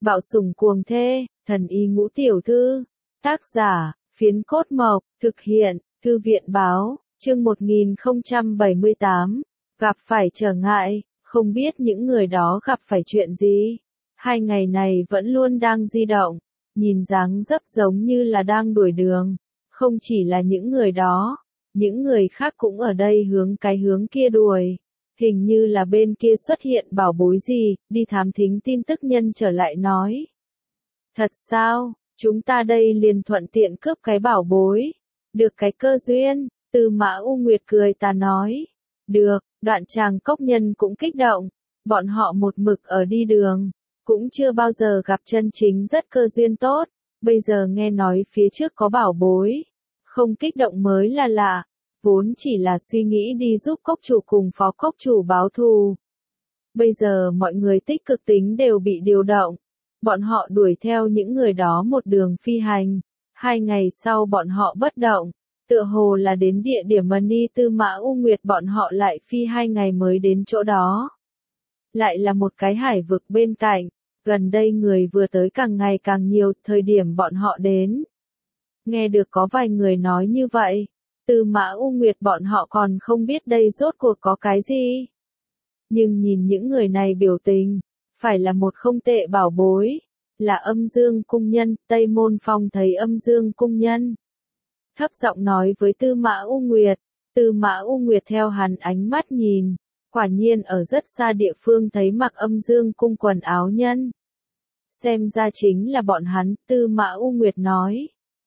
Bạo sủng cuồng thê, thần y ngũ tiểu thư. Tác giả, Phiến Cốt Mộc, thực hiện, Thư viện báo, chương 1078. Gặp phải trở ngại, không biết những người đó gặp phải chuyện gì. 2 ngày này vẫn luôn đang di động, nhìn dáng dấp giống như là đang đuổi đường. Không chỉ là những người đó, những người khác cũng ở đây hướng cái hướng kia đuổi. Hình như là bên kia xuất hiện bảo bối gì, đi thám thính tin tức nhân trở lại nói. Thật sao, chúng ta đây liền thuận tiện cướp cái bảo bối. Được cái cơ duyên, Tư Mã U Nguyệt cười ta nói. Được, Đoạn Tràng Cốc nhân cũng kích động. Bọn họ một mực ở đi đường, cũng chưa bao giờ gặp chân chính rất cơ duyên tốt. Bây giờ nghe nói phía trước có bảo bối, không kích động mới là lạ. Vốn chỉ là suy nghĩ đi giúp cốc chủ cùng phó cốc chủ báo thù. Bây giờ mọi người tích cực tính đều bị điều động. Bọn họ đuổi theo những người đó một đường phi hành. 2 ngày sau bọn họ bất động. Tựa hồ là đến địa điểm mà Ni Tư Mã U Nguyệt bọn họ lại phi 2 ngày mới đến chỗ đó. Lại là một cái hải vực bên cạnh. Gần đây người vừa tới càng ngày càng nhiều, thời điểm bọn họ đến. Nghe được có vài người nói như vậy. Tư Mã U Nguyệt bọn họ còn không biết đây rốt cuộc có cái gì. Nhưng nhìn những người này biểu tình, phải là một không tệ bảo bối, là Âm Dương Cung Nhân. Tây Môn Phong thấy Âm Dương Cung Nhân, thấp giọng nói với Tư Mã U Nguyệt. Tư Mã U Nguyệt theo hắn ánh mắt nhìn, quả nhiên ở rất xa địa phương thấy mặc Âm Dương Cung quần áo nhân. Xem ra chính là bọn hắn, Tư Mã U Nguyệt nói.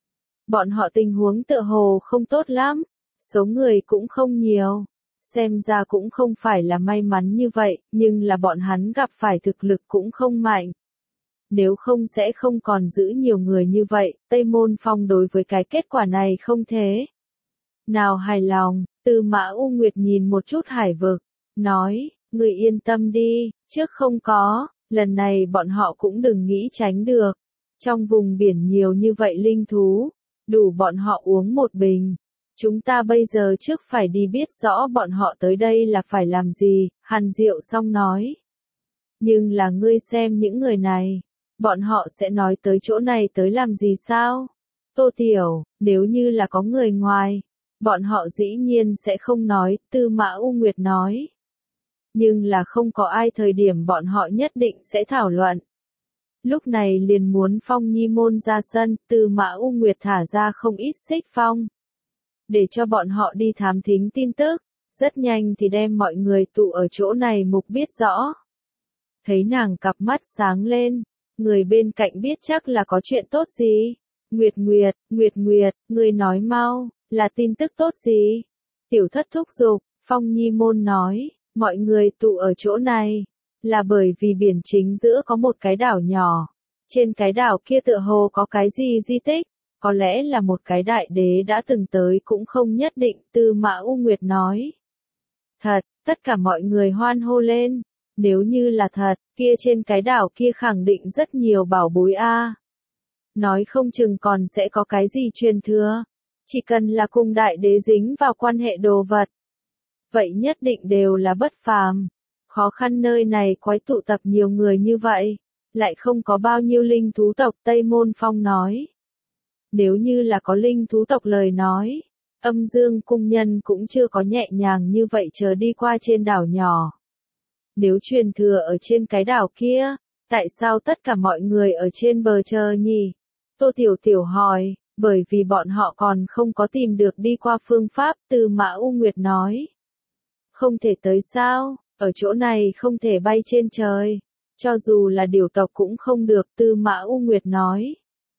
Bọn họ tình huống tựa hồ không tốt lắm, số người cũng không nhiều, xem ra cũng không phải là may mắn như vậy, nhưng là bọn hắn gặp phải thực lực cũng không mạnh. Nếu không sẽ không còn giữ nhiều người như vậy, Tây Môn Phong đối với cái kết quả này không thế nào hài lòng. Tư Mã U Nguyệt nhìn một chút hải vực, nói, người yên tâm đi, trước không có, lần này bọn họ cũng đừng nghĩ tránh được. Trong vùng biển nhiều như vậy linh thú, đủ bọn họ uống một bình. Chúng ta bây giờ trước phải đi biết rõ bọn họ tới đây là phải làm gì, Hàn Diệu Song nói. Nhưng là ngươi xem những người này, bọn họ sẽ nói tới chỗ này tới làm gì sao? Tô Tiểu, nếu như là có người ngoài, bọn họ dĩ nhiên sẽ không nói, Tư Mã U Nguyệt nói. Nhưng là không có ai thời điểm bọn họ nhất định sẽ thảo luận. Lúc này liền muốn Phong Nhi môn ra sân, Tư Mã U Nguyệt thả ra không ít xích phong. Để cho bọn họ đi thám thính tin tức, rất nhanh thì đem mọi người tụ ở chỗ này mục biết rõ. Thấy nàng cặp mắt sáng lên, người bên cạnh biết chắc là có chuyện tốt gì. Nguyệt Nguyệt, người nói mau, là tin tức tốt gì? Tiểu Thất thúc giục, Phong Nhi môn nói, mọi người tụ ở chỗ này, là bởi vì biển chính giữa có một cái đảo nhỏ. Trên cái đảo kia tựa hồ có cái gì di tích, có lẽ là một cái đại đế đã từng tới cũng không nhất định, Tư Mã U Nguyệt nói. Thật, tất cả mọi người hoan hô lên. Nếu như là thật, kia trên cái đảo kia khẳng định rất nhiều bảo bối a. Nói không chừng còn sẽ có cái gì truyền thừa. Chỉ cần là cùng đại đế dính vào quan hệ đồ vật, vậy nhất định đều là bất phàm. Khó khăn nơi này quái tụ tập nhiều người như vậy, lại không có bao nhiêu linh thú tộc, Tây Môn Phong nói. Nếu như là có linh thú tộc lời nói, Âm Dương Cung Nhân cũng chưa có nhẹ nhàng như vậy chờ đi qua trên đảo nhỏ. Nếu truyền thừa ở trên cái đảo kia, tại sao tất cả mọi người ở trên bờ chờ nhỉ? Tô Tiểu Tiểu hỏi, bởi vì bọn họ còn không có tìm được đi qua phương pháp, Tư Mã U Nguyệt nói. Không thể tới sao, ở chỗ này không thể bay trên trời, cho dù là điểu tộc cũng không được, Tư Mã U Nguyệt nói.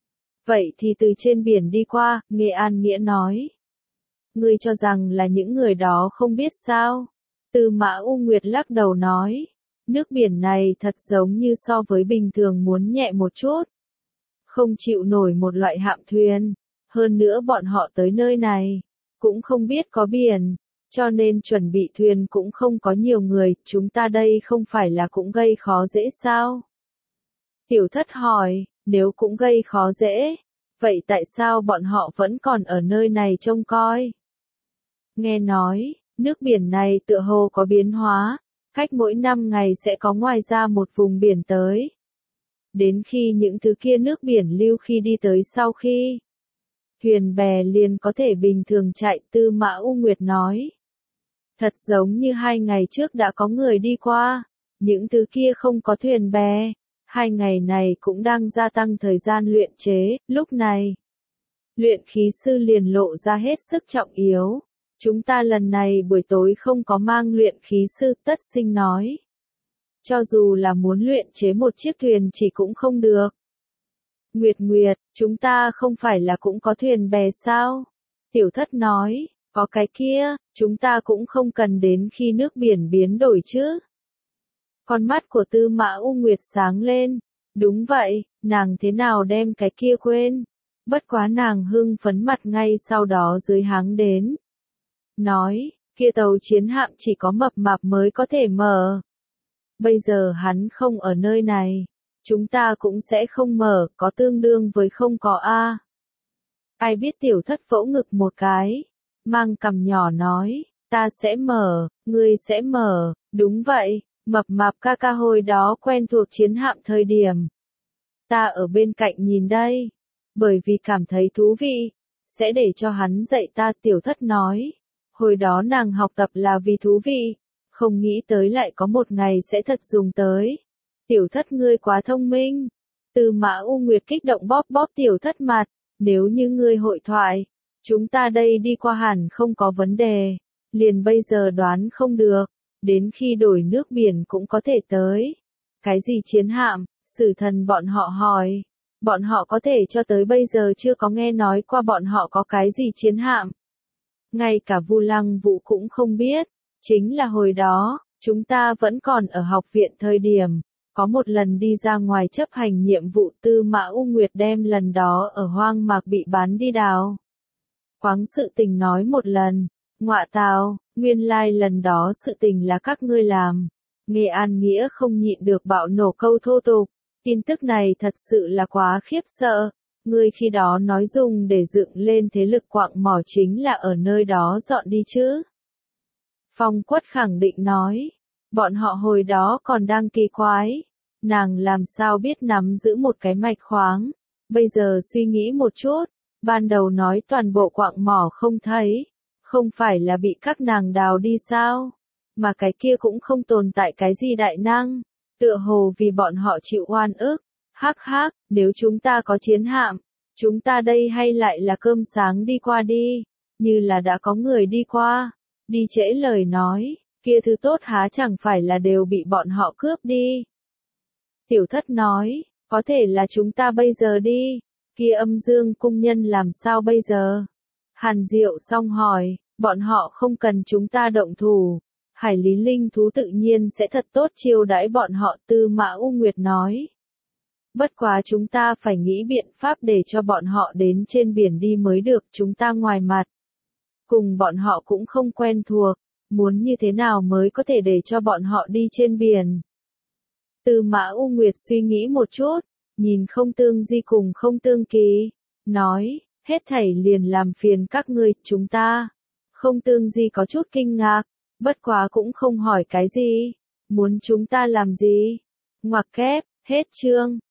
Vậy thì từ trên biển đi qua, Nghệ An Nghĩa nói. Ngươi cho rằng là những người đó không biết sao? Tư Mã U Nguyệt lắc đầu nói. Nước biển này thật giống như so với bình thường muốn nhẹ một chút. Không chịu nổi một loại hạm thuyền. Hơn nữa bọn họ tới nơi này, cũng không biết có biển, cho nên chuẩn bị thuyền cũng không có nhiều người, chúng ta đây không phải là cũng gây khó dễ sao? Tiểu Thất hỏi, nếu cũng gây khó dễ, vậy tại sao bọn họ vẫn còn ở nơi này trông coi? Nghe nói, nước biển này tựa hồ có biến hóa, cách mỗi 5 ngày sẽ có ngoài ra một vùng biển tới. đến khi những thứ kia nước biển lưu khi đi tới sau khi thuyền bè liền có thể bình thường chạy, Tư Mã U Nguyệt nói. Thật giống như 2 ngày trước đã có người đi qua, những thứ kia không có thuyền bè, 2 ngày này cũng đang gia tăng thời gian luyện chế, lúc này. Luyện khí sư liền lộ ra hết sức trọng yếu. Chúng ta lần này buổi tối không có mang luyện khí sư, Tất Sinh nói. Cho dù là muốn luyện chế một chiếc thuyền chỉ cũng không được. Nguyệt Nguyệt, chúng ta không phải là cũng có thuyền bè sao? Tiểu Thất nói, có cái kia, chúng ta cũng không cần đến khi nước biển biến đổi chứ. Con mắt của Tư Mã U Nguyệt sáng lên. Đúng vậy, nàng thế nào đem cái kia quên? Bất quá nàng hưng phấn mặt ngay sau đó dưới háng đến. Nói, kia tàu chiến hạm chỉ có mập mạp mới có thể mở. Bây giờ hắn không ở nơi này. Chúng ta cũng sẽ không mở, có tương đương với không có a. Ai biết Tiểu Thất vỗ ngực một cái. Mang cằm nhỏ nói, ta sẽ mở, ngươi sẽ mở, đúng vậy, mập mạp ca ca hồi đó quen thuộc chiến hạm thời điểm. Ta ở bên cạnh nhìn đây, bởi vì cảm thấy thú vị, sẽ để cho hắn dạy ta, Tiểu Thất nói. Hồi đó nàng học tập là vì thú vị, không nghĩ tới lại có một ngày sẽ thật dùng tới. Tiểu Thất ngươi quá thông minh. Tư Mã U Nguyệt kích động bóp bóp Tiểu Thất mặt, nếu như ngươi hội thoại, chúng ta đây đi qua hẳn không có vấn đề, liền bây giờ đoán không được, đến khi đổi nước biển cũng có thể tới. Cái gì chiến hạm? Sử Thần bọn họ hỏi. Bọn họ có thể cho tới bây giờ chưa có nghe nói qua bọn họ có cái gì chiến hạm. Ngay cả Vu Lăng Vũ cũng không biết, chính là hồi đó, chúng ta vẫn còn ở học viện thời điểm. Có một lần đi ra ngoài chấp hành nhiệm vụ, Tư Mã U Nguyệt đem lần đó ở hoang mạc bị bán đi đào khoáng sự tình nói một lần. Ngọa tào, nguyên lai lần đó sự tình là các ngươi làm. Nghe An Nghĩa không nhịn được bạo nổ câu thô tục. Tin tức này thật sự là quá khiếp sợ. Ngươi khi đó nói dùng để dựng lên thế lực quạng mỏ chính là ở nơi đó dọn đi chứ. Phong Quất khẳng định nói. Bọn họ hồi đó còn đang kỳ quái. Nàng làm sao biết nắm giữ một cái mạch khoáng. Bây giờ suy nghĩ một chút. Ban đầu nói toàn bộ quạng mỏ không thấy. Không phải là bị các nàng đào đi sao? Mà cái kia cũng không tồn tại cái gì đại năng. Tựa hồ vì bọn họ chịu oan ức. Hắc hắc, nếu chúng ta có chiến hạm, chúng ta đây hay lại là cơm sáng đi qua đi. Như là đã có người đi qua. Đi trễ lời nói, kia thứ tốt há chẳng phải là đều bị bọn họ cướp đi. Tiểu Thất nói, có thể là chúng ta bây giờ đi. Kia Âm Dương cung nhân làm sao bây giờ? Hàn Diệu xong hỏi, bọn họ không cần chúng ta động thủ. Hải lý linh thú tự nhiên sẽ thật tốt chiêu đãi bọn họ, Tư Mã U Nguyệt nói. Bất quá chúng ta phải nghĩ biện pháp để cho bọn họ đến trên biển đi mới được, chúng ta ngoài mặt. Cùng bọn họ cũng không quen thuộc, muốn như thế nào mới có thể để cho bọn họ đi trên biển. Tư Mã U Nguyệt suy nghĩ một chút, nhìn Không Tương Di cùng Không Tương Kỳ, nói, hết thảy liền làm phiền các ngươi, chúng ta. Không Tương Di có chút kinh ngạc, bất quá cũng không hỏi cái gì, muốn chúng ta làm gì. Ngoặc kép, hết chương.